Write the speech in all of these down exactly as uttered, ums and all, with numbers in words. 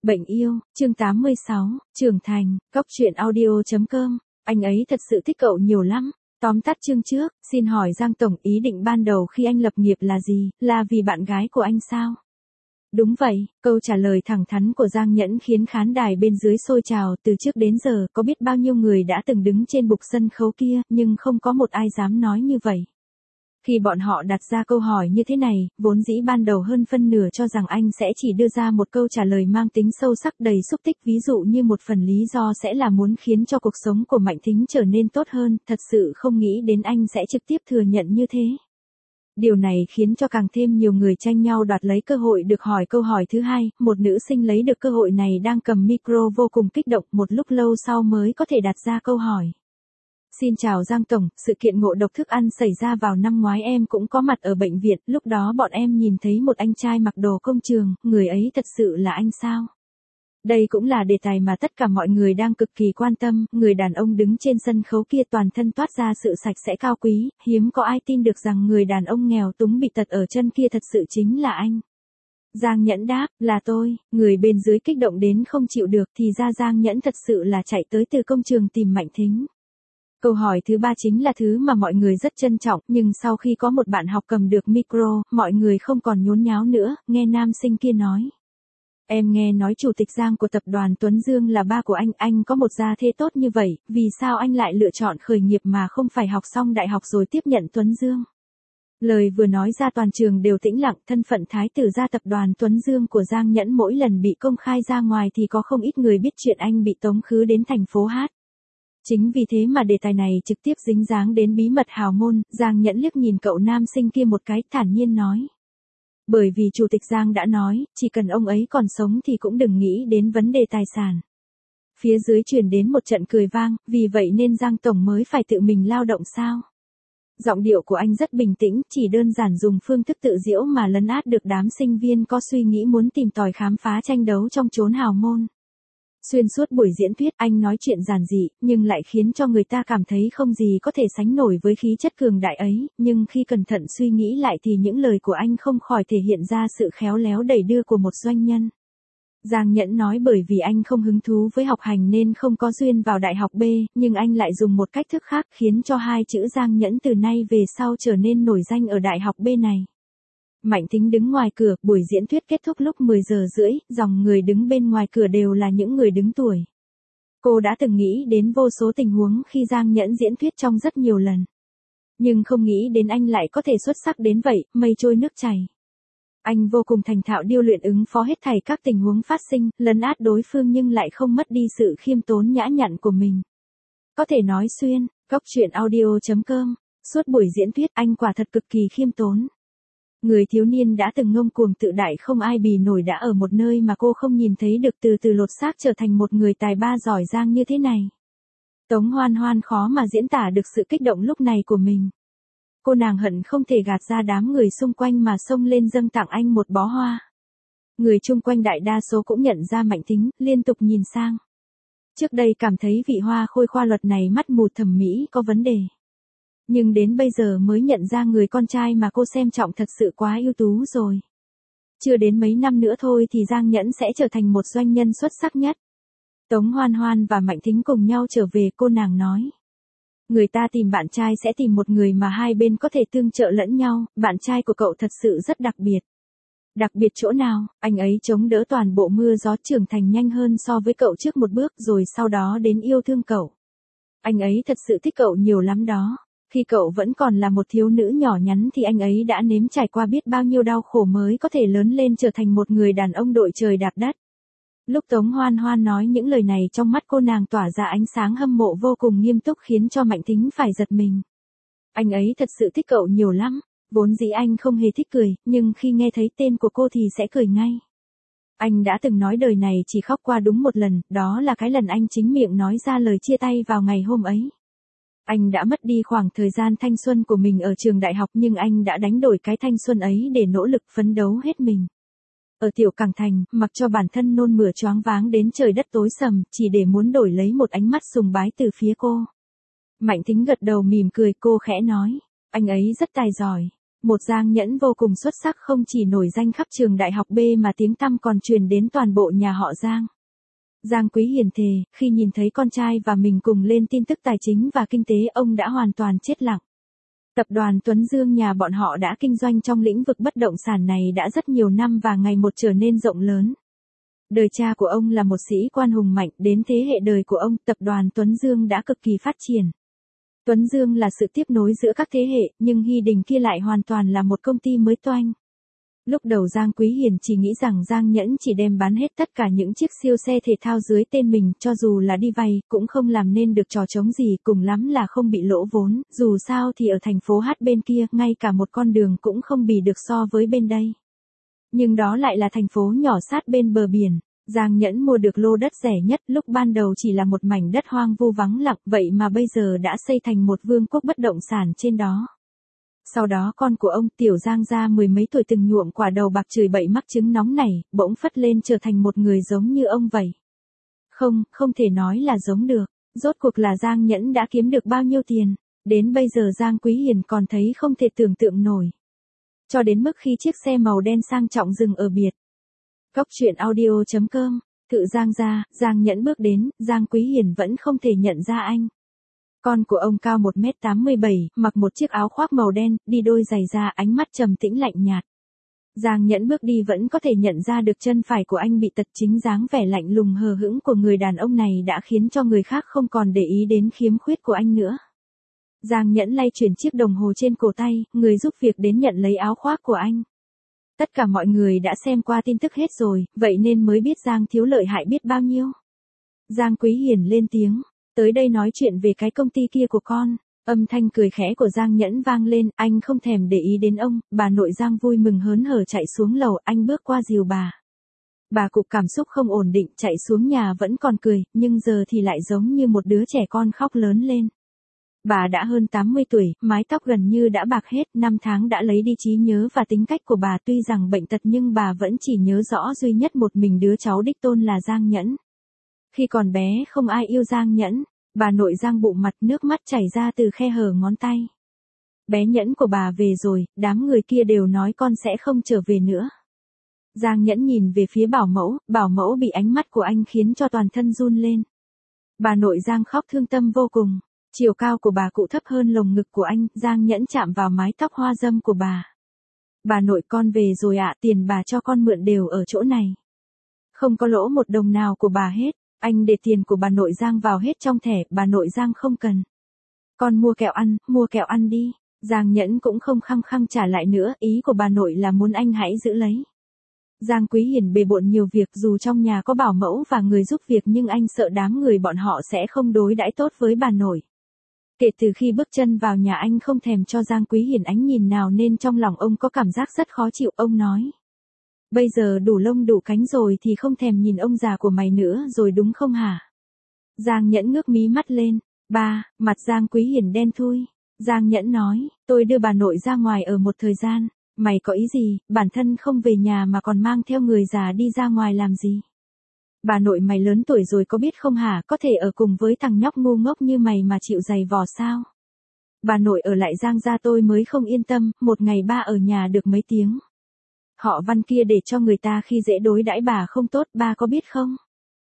Bệnh yêu, chương tám mươi sáu, trưởng thành, góc truyện audio chấm com, anh ấy thật sự thích cậu nhiều lắm. Tóm tắt chương trước, xin hỏi Giang Tổng, ý định ban đầu khi anh lập nghiệp là gì, là vì bạn gái của anh sao? Đúng vậy, câu trả lời thẳng thắn của Giang Nhẫn khiến khán đài bên dưới sôi trào. Từ trước đến giờ có biết bao nhiêu người đã từng đứng trên bục sân khấu kia, nhưng không có một ai dám nói như vậy. Khi bọn họ đặt ra câu hỏi như thế này, vốn dĩ ban đầu hơn phân nửa cho rằng anh sẽ chỉ đưa ra một câu trả lời mang tính sâu sắc đầy xúc tích, ví dụ như một phần lý do sẽ là muốn khiến cho cuộc sống của Mạnh Thính trở nên tốt hơn, thật sự không nghĩ đến anh sẽ trực tiếp thừa nhận như thế. Điều này khiến cho càng thêm nhiều người tranh nhau đoạt lấy cơ hội được hỏi câu hỏi thứ hai. Một nữ sinh lấy được cơ hội này đang cầm micro vô cùng kích động, một lúc lâu sau mới có thể đặt ra câu hỏi. Xin chào Giang Tổng, sự kiện ngộ độc thức ăn xảy ra vào năm ngoái em cũng có mặt ở bệnh viện, lúc đó bọn em nhìn thấy một anh trai mặc đồ công trường, người ấy thật sự là anh sao? Đây cũng là đề tài mà tất cả mọi người đang cực kỳ quan tâm, người đàn ông đứng trên sân khấu kia toàn thân toát ra sự sạch sẽ cao quý, hiếm có ai tin được rằng người đàn ông nghèo túng bị tật ở chân kia thật sự chính là anh. Giang Nhẫn đáp, là tôi. Người bên dưới kích động đến không chịu được, thì ra Giang Nhẫn thật sự là chạy tới từ công trường tìm Mạnh Thính. Câu hỏi thứ ba chính là thứ mà mọi người rất trân trọng, nhưng sau khi có một bạn học cầm được micro, mọi người không còn nhốn nháo nữa, nghe nam sinh kia nói. Em nghe nói chủ tịch Giang của tập đoàn Tuấn Dương là ba của anh, anh có một gia thế tốt như vậy, vì sao anh lại lựa chọn khởi nghiệp mà không phải học xong đại học rồi tiếp nhận Tuấn Dương? Lời vừa nói ra toàn trường đều tĩnh lặng, thân phận thái tử gia tập đoàn Tuấn Dương của Giang Nhẫn mỗi lần bị công khai ra ngoài thì có không ít người biết chuyện anh bị tống khứ đến thành phố Hát. Chính vì thế mà đề tài này trực tiếp dính dáng đến bí mật hào môn. Giang Nhẫn liếc nhìn cậu nam sinh kia một cái, thản nhiên nói. Bởi vì chủ tịch Giang đã nói, chỉ cần ông ấy còn sống thì cũng đừng nghĩ đến vấn đề tài sản. Phía dưới truyền đến một trận cười vang, vì vậy nên Giang Tổng mới phải tự mình lao động sao? Giọng điệu của anh rất bình tĩnh, chỉ đơn giản dùng phương thức tự giễu mà lấn át được đám sinh viên có suy nghĩ muốn tìm tòi khám phá tranh đấu trong chốn hào môn. Xuyên suốt buổi diễn thuyết anh nói chuyện giản dị, nhưng lại khiến cho người ta cảm thấy không gì có thể sánh nổi với khí chất cường đại ấy, nhưng khi cẩn thận suy nghĩ lại thì những lời của anh không khỏi thể hiện ra sự khéo léo đẩy đưa của một doanh nhân. Giang Nhẫn nói bởi vì anh không hứng thú với học hành nên không có duyên vào đại học B, nhưng anh lại dùng một cách thức khác khiến cho hai chữ Giang Nhẫn từ nay về sau trở nên nổi danh ở đại học B này. Mạnh Thính đứng ngoài cửa, buổi diễn thuyết kết thúc lúc mười giờ rưỡi, dòng người đứng bên ngoài cửa đều là những người đứng tuổi. Cô đã từng nghĩ đến vô số tình huống khi Giang Nhẫn diễn thuyết trong rất nhiều lần. Nhưng không nghĩ đến anh lại có thể xuất sắc đến vậy, mây trôi nước chảy. Anh vô cùng thành thạo điêu luyện ứng phó hết thảy các tình huống phát sinh, lấn át đối phương nhưng lại không mất đi sự khiêm tốn nhã nhặn của mình. Có thể nói xuyên, góc truyện audio chấm com, suốt buổi diễn thuyết anh quả thật cực kỳ khiêm tốn. Người thiếu niên đã từng ngông cuồng tự đại không ai bì nổi đã ở một nơi mà cô không nhìn thấy được từ từ lột xác trở thành một người tài ba giỏi giang như thế này. Tống Hoan Hoan khó mà diễn tả được sự kích động lúc này của mình. Cô nàng hận không thể gạt ra đám người xung quanh mà xông lên dâng tặng anh một bó hoa. Người chung quanh đại đa số cũng nhận ra Mạnh Thính, liên tục nhìn sang. Trước đây cảm thấy vị hoa khôi khoa luật này mắt mù thẩm mỹ có vấn đề. Nhưng đến bây giờ mới nhận ra người con trai mà cô xem trọng thật sự quá ưu tú rồi. Chưa đến mấy năm nữa thôi thì Giang Nhẫn sẽ trở thành một doanh nhân xuất sắc nhất. Tống Hoan Hoan và Mạnh Thính cùng nhau trở về, cô nàng nói. Người ta tìm bạn trai sẽ tìm một người mà hai bên có thể tương trợ lẫn nhau, bạn trai của cậu thật sự rất đặc biệt. Đặc biệt chỗ nào? Anh ấy chống đỡ toàn bộ mưa gió, trưởng thành nhanh hơn so với cậu trước một bước rồi sau đó đến yêu thương cậu. Anh ấy thật sự thích cậu nhiều lắm đó. Khi cậu vẫn còn là một thiếu nữ nhỏ nhắn thì anh ấy đã nếm trải qua biết bao nhiêu đau khổ mới có thể lớn lên trở thành một người đàn ông đội trời đạp đất. Lúc Tống Hoan Hoan nói những lời này trong mắt cô nàng tỏa ra ánh sáng hâm mộ vô cùng nghiêm túc khiến cho Mạnh Thính phải giật mình. Anh ấy thật sự thích cậu nhiều lắm, vốn dĩ anh không hề thích cười, nhưng khi nghe thấy tên của cô thì sẽ cười ngay. Anh đã từng nói đời này chỉ khóc qua đúng một lần, đó là cái lần anh chính miệng nói ra lời chia tay vào ngày hôm ấy. Anh đã mất đi khoảng thời gian thanh xuân của mình ở trường đại học nhưng anh đã đánh đổi cái thanh xuân ấy để nỗ lực phấn đấu hết mình. Ở Tiểu Cảng Thành, mặc cho bản thân nôn mửa choáng váng đến trời đất tối sầm, chỉ để muốn đổi lấy một ánh mắt sùng bái từ phía cô. Mạnh Thính gật đầu mỉm cười, cô khẽ nói, anh ấy rất tài giỏi. Một Giang Nhẫn vô cùng xuất sắc không chỉ nổi danh khắp trường đại học B mà tiếng tăm còn truyền đến toàn bộ nhà họ Giang. Giang Quý Hiền thề, khi nhìn thấy con trai và mình cùng lên tin tức tài chính và kinh tế ông đã hoàn toàn chết lặng. Tập đoàn Tuấn Dương nhà bọn họ đã kinh doanh trong lĩnh vực bất động sản này đã rất nhiều năm và ngày một trở nên rộng lớn. Đời cha của ông là một sĩ quan hùng mạnh, đến thế hệ đời của ông, tập đoàn Tuấn Dương đã cực kỳ phát triển. Tuấn Dương là sự tiếp nối giữa các thế hệ, nhưng Hy Đình kia lại hoàn toàn là một công ty mới toanh. Lúc đầu Giang Quý Hiền chỉ nghĩ rằng Giang Nhẫn chỉ đem bán hết tất cả những chiếc siêu xe thể thao dưới tên mình, cho dù là đi vay, cũng không làm nên được trò trống gì, cùng lắm là không bị lỗ vốn, dù sao thì ở thành phố Hát bên kia, ngay cả một con đường cũng không bì được so với bên đây. Nhưng đó lại là thành phố nhỏ sát bên bờ biển. Giang Nhẫn mua được lô đất rẻ nhất, lúc ban đầu chỉ là một mảnh đất hoang vu vắng lặng, vậy mà bây giờ đã xây thành một vương quốc bất động sản trên đó. Sau đó con của ông, Tiểu Giang gia mười mấy tuổi từng nhuộm quả đầu bạc chửi bậy mắc chứng nóng này, bỗng phất lên trở thành một người giống như ông vậy. Không, không thể nói là giống được. Rốt cuộc là Giang Nhẫn đã kiếm được bao nhiêu tiền. Đến bây giờ Giang Quý Hiền còn thấy không thể tưởng tượng nổi. Cho đến mức khi chiếc xe màu đen sang trọng dừng ở biệt. Cốc truyện audio chấm com, Thự Giang gia, Giang Nhẫn bước đến, Giang Quý Hiền vẫn không thể nhận ra anh. Con của ông cao một mét tám mươi bảy, mặc một chiếc áo khoác màu đen, đi đôi giày da, ánh mắt trầm tĩnh lạnh nhạt. Giang Nhẫn bước đi vẫn có thể nhận ra được chân phải của anh bị tật, chính dáng vẻ lạnh lùng hờ hững của người đàn ông này đã khiến cho người khác không còn để ý đến khiếm khuyết của anh nữa. Giang Nhẫn lay chuyển chiếc đồng hồ trên cổ tay, người giúp việc đến nhận lấy áo khoác của anh. Tất cả mọi người đã xem qua tin tức hết rồi, vậy nên mới biết Giang thiếu lợi hại biết bao nhiêu. Giang Quý Hiền lên tiếng, tới đây nói chuyện về cái công ty kia của con. Âm thanh cười khẽ của Giang Nhẫn vang lên, anh không thèm để ý đến ông. Bà nội Giang vui mừng hớn hở chạy xuống lầu, anh bước qua dìu bà. Bà Cục cảm xúc không ổn định, chạy xuống nhà vẫn còn cười, nhưng giờ thì lại giống như một đứa trẻ con khóc lớn lên. Bà đã hơn tám mươi tuổi, mái tóc gần như đã bạc hết, năm tháng đã lấy đi trí nhớ và tính cách của bà, tuy rằng bệnh tật nhưng bà vẫn chỉ nhớ rõ duy nhất một mình đứa cháu đích tôn là Giang Nhẫn. Khi còn bé không ai yêu Giang Nhẫn, bà nội Giang bụng mặt, nước mắt chảy ra từ khe hở ngón tay. Bé Nhẫn của bà về rồi, đám người kia đều nói con sẽ không trở về nữa. Giang Nhẫn nhìn về phía bảo mẫu, bảo mẫu bị ánh mắt của anh khiến cho toàn thân run lên. Bà nội Giang khóc thương tâm vô cùng. Chiều cao của bà cụ thấp hơn lồng ngực của anh, Giang Nhẫn chạm vào mái tóc hoa dâm của bà. Bà nội con về rồi ạ, tiền bà cho con mượn đều ở chỗ này. Không có lỗ một đồng nào của bà hết, anh để tiền của bà nội Giang vào hết trong thẻ, bà nội Giang không cần. Con mua kẹo ăn, mua kẹo ăn đi. Giang Nhẫn cũng không khăng khăng trả lại nữa, ý của bà nội là muốn anh hãy giữ lấy. Giang Quý Hiền bề bộn nhiều việc, dù trong nhà có bảo mẫu và người giúp việc nhưng anh sợ đám người bọn họ sẽ không đối đãi tốt với bà nội. Kể từ khi bước chân vào nhà anh không thèm cho Giang Quý Hiền ánh nhìn nào nên trong lòng ông có cảm giác rất khó chịu, ông nói. Bây giờ đủ lông đủ cánh rồi thì không thèm nhìn ông già của mày nữa rồi đúng không hả? Giang Nhẫn ngước mí mắt lên, ba, mặt Giang Quý Hiền đen thui. Giang Nhẫn nói, tôi đưa bà nội ra ngoài ở một thời gian, mày có ý gì, bản thân không về nhà mà còn mang theo người già đi ra ngoài làm gì? Bà nội mày lớn tuổi rồi có biết không hả, có thể ở cùng với thằng nhóc ngu ngốc như mày mà chịu giày vò sao? Bà nội ở lại Giang gia tôi mới không yên tâm, một ngày ba ở nhà được mấy tiếng. Họ Văn kia để cho người ta khi dễ đối đãi bà không tốt, ba có biết không?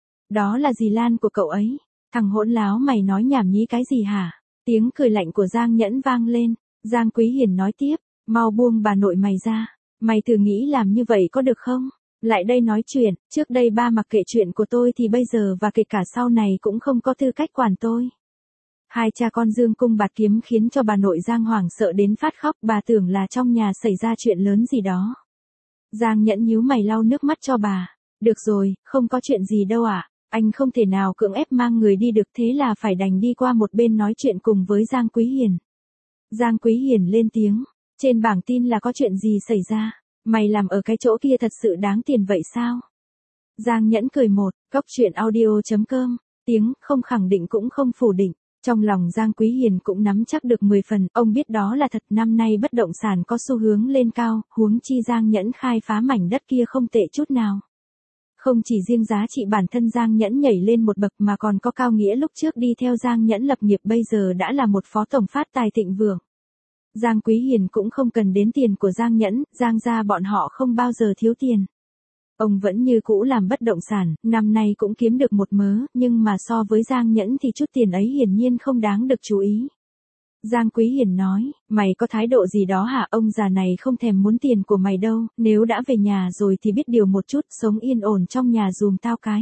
Đó là dì Lan của cậu ấy. Thằng hỗn láo mày nói nhảm nhí cái gì hả? Tiếng cười lạnh của Giang Nhẫn vang lên. Giang Quý Hiền nói tiếp, mau buông bà nội mày ra. Mày thử nghĩ làm như vậy có được không? Lại đây nói chuyện, trước đây ba mặc kệ chuyện của tôi thì bây giờ và kể cả sau này cũng không có tư cách quản tôi. Hai cha con dương cung bạt kiếm khiến cho bà nội Giang hoảng sợ đến phát khóc, bà tưởng là trong nhà xảy ra chuyện lớn gì đó. Giang Nhẫn nhíu mày lau nước mắt cho bà. Được rồi, không có chuyện gì đâu ạ. À? Anh không thể nào cưỡng ép mang người đi được, thế là phải đành đi qua một bên nói chuyện cùng với Giang Quý Hiền. Giang Quý Hiền lên tiếng, trên bảng tin là có chuyện gì xảy ra? Mày làm ở cái chỗ kia thật sự đáng tiền vậy sao? Giang Nhẫn cười một, cốc truyện audio chấm com, tiếng không khẳng định cũng không phủ định. Trong lòng Giang Quý Hiền cũng nắm chắc được mười phần, ông biết đó là thật, năm nay bất động sản có xu hướng lên cao, huống chi Giang Nhẫn khai phá mảnh đất kia không tệ chút nào. Không chỉ riêng giá trị bản thân Giang Nhẫn nhảy lên một bậc mà còn có Cao Nghĩa lúc trước đi theo Giang Nhẫn lập nghiệp bây giờ đã là một phó tổng phát tài thịnh vượng. Giang Quý Hiền cũng không cần đến tiền của Giang Nhẫn, Giang gia bọn họ không bao giờ thiếu tiền. Ông vẫn như cũ làm bất động sản, năm nay cũng kiếm được một mớ, nhưng mà so với Giang Nhẫn thì chút tiền ấy hiển nhiên không đáng được chú ý. Giang Quý Hiền nói, mày có thái độ gì đó hả? Ông già này không thèm muốn tiền của mày đâu, nếu đã về nhà rồi thì biết điều một chút, sống yên ổn trong nhà dùm tao cái.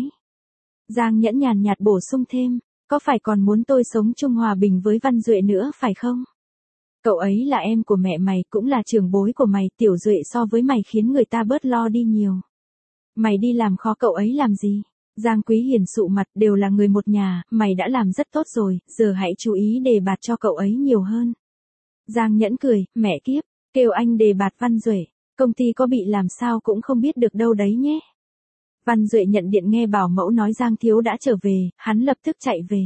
Giang Nhẫn nhàn nhạt bổ sung thêm, có phải còn muốn tôi sống chung hòa bình với Văn Duệ nữa phải không? Cậu ấy là em của mẹ mày, cũng là trưởng bối của mày, Tiểu Duệ so với mày khiến người ta bớt lo đi nhiều. Mày đi làm khó cậu ấy làm gì? Giang Quý Hiền sụ mặt, đều là người một nhà, mày đã làm rất tốt rồi, giờ hãy chú ý đề bạt cho cậu ấy nhiều hơn. Giang Nhẫn cười, mẹ kiếp, kêu anh đề bạt Văn Duệ, công ty có bị làm sao cũng không biết được đâu đấy nhé. Văn Duệ nhận điện nghe bảo mẫu nói Giang Thiếu đã trở về, hắn lập tức chạy về.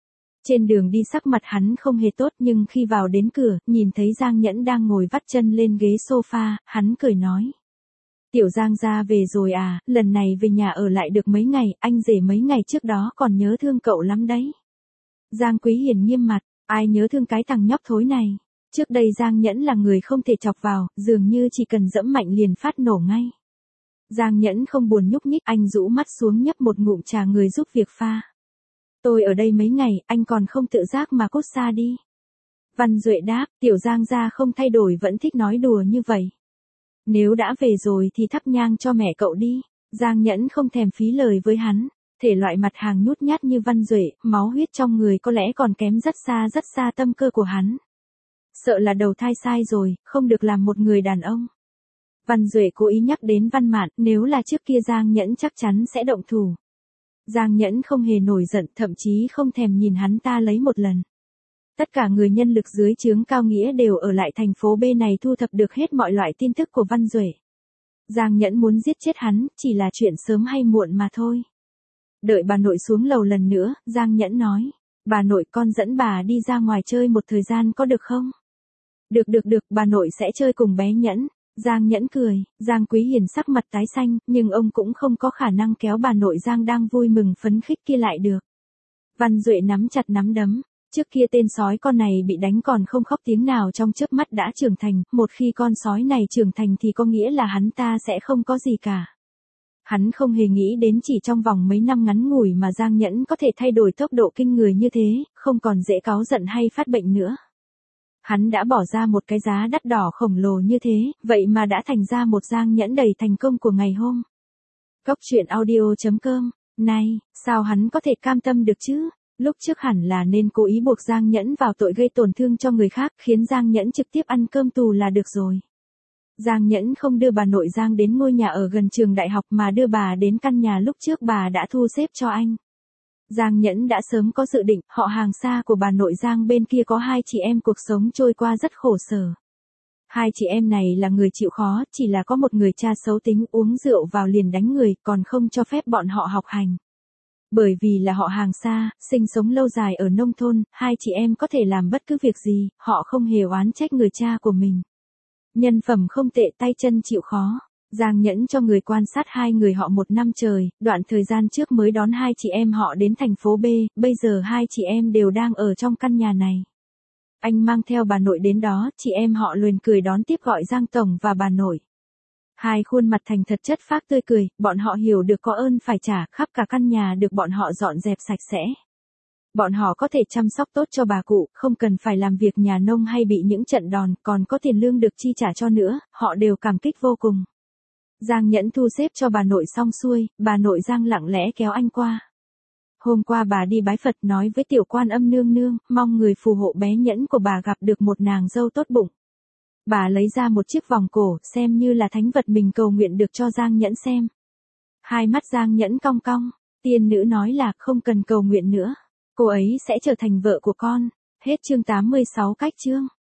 Trên đường đi sắc mặt hắn không hề tốt, nhưng khi vào đến cửa, nhìn thấy Giang Nhẫn đang ngồi vắt chân lên ghế sofa, hắn cười nói. Tiểu Giang gia về rồi à, lần này về nhà ở lại được mấy ngày, anh rể mấy ngày trước đó còn nhớ thương cậu lắm đấy. Giang Quý Hiền nghiêm mặt, ai nhớ thương cái thằng nhóc thối này. Trước đây Giang Nhẫn là người không thể chọc vào, dường như chỉ cần dẫm mạnh liền phát nổ ngay. Giang Nhẫn không buồn nhúc nhích, anh rũ mắt xuống nhấp một ngụm trà người giúp việc pha. Tôi ở đây mấy ngày, anh còn không tự giác mà cút xa đi. Văn Duệ đáp, Tiểu Giang gia không thay đổi vẫn thích nói đùa như vậy. Nếu đã về rồi thì thắp nhang cho mẹ cậu đi. Giang Nhẫn không thèm phí lời với hắn. Thể loại mặt hàng nhút nhát như Văn Duệ, máu huyết trong người có lẽ còn kém rất xa rất xa tâm cơ của hắn. Sợ là đầu thai sai rồi, không được làm một người đàn ông. Văn Duệ cố ý nhắc đến Văn Mạn, nếu là trước kia Giang Nhẫn chắc chắn sẽ động thủ. Giang Nhẫn không hề nổi giận, thậm chí không thèm nhìn hắn ta lấy một lần. Tất cả người nhân lực dưới trướng Cao Nghĩa đều ở lại thành phố B này thu thập được hết mọi loại tin tức của Văn Duệ. Giang Nhẫn muốn giết chết hắn, chỉ là chuyện sớm hay muộn mà thôi. Đợi bà nội xuống lầu lần nữa, Giang Nhẫn nói, bà nội con dẫn bà đi ra ngoài chơi một thời gian có được không? Được được được, bà nội sẽ chơi cùng bé Nhẫn. Giang Nhẫn cười, Giang Quý Hiền sắc mặt tái xanh, nhưng ông cũng không có khả năng kéo bà nội Giang đang vui mừng phấn khích kia lại được. Văn Duệ nắm chặt nắm đấm. Trước kia tên sói con này bị đánh còn không khóc tiếng nào trong chớp mắt đã trưởng thành, một khi con sói này trưởng thành thì có nghĩa là hắn ta sẽ không có gì cả. Hắn không hề nghĩ đến chỉ trong vòng mấy năm ngắn ngủi mà Giang Nhẫn có thể thay đổi tốc độ kinh người như thế, không còn dễ cáu giận hay phát bệnh nữa. Hắn đã bỏ ra một cái giá đắt đỏ khổng lồ như thế, vậy mà đã thành ra một Giang Nhẫn đầy thành công của ngày hôm. Cốc truyện audio chấm com, này, sao hắn có thể cam tâm được chứ? Lúc trước hẳn là nên cố ý buộc Giang Nhẫn vào tội gây tổn thương cho người khác, khiến Giang Nhẫn trực tiếp ăn cơm tù là được rồi. Giang Nhẫn không đưa bà nội Giang đến ngôi nhà ở gần trường đại học mà đưa bà đến căn nhà lúc trước bà đã thu xếp cho anh. Giang Nhẫn đã sớm có dự định, họ hàng xa của bà nội Giang bên kia có hai chị em cuộc sống trôi qua rất khổ sở. Hai chị em này là người chịu khó, chỉ là có một người cha xấu tính uống rượu vào liền đánh người, còn không cho phép bọn họ học hành. Bởi vì là họ hàng xa, sinh sống lâu dài ở nông thôn, hai chị em có thể làm bất cứ việc gì, họ không hề oán trách người cha của mình. Nhân phẩm không tệ, tay chân chịu khó. Giang Nhẫn cho người quan sát hai người họ một năm trời, đoạn thời gian trước mới đón hai chị em họ đến thành phố B, bây giờ hai chị em đều đang ở trong căn nhà này. Anh mang theo bà nội đến đó, chị em họ liền cười đón tiếp gọi Giang Tổng và bà nội. Hai khuôn mặt thành thật chất phác tươi cười, bọn họ hiểu được có ơn phải trả, khắp cả căn nhà được bọn họ dọn dẹp sạch sẽ. Bọn họ có thể chăm sóc tốt cho bà cụ, không cần phải làm việc nhà nông hay bị những trận đòn, còn có tiền lương được chi trả cho nữa, họ đều cảm kích vô cùng. Giang Nhẫn thu xếp cho bà nội xong xuôi, bà nội Giang lặng lẽ kéo anh qua. Hôm qua bà đi bái Phật nói với tiểu quan âm nương nương, mong người phù hộ bé Nhẫn của bà gặp được một nàng dâu tốt bụng. Bà lấy ra một chiếc vòng cổ, xem như là thánh vật mình cầu nguyện được cho Giang Nhẫn xem. Hai mắt Giang Nhẫn cong cong, tiên nữ nói là không cần cầu nguyện nữa. Cô ấy sẽ trở thành vợ của con. Hết chương tám mươi sáu cách chương.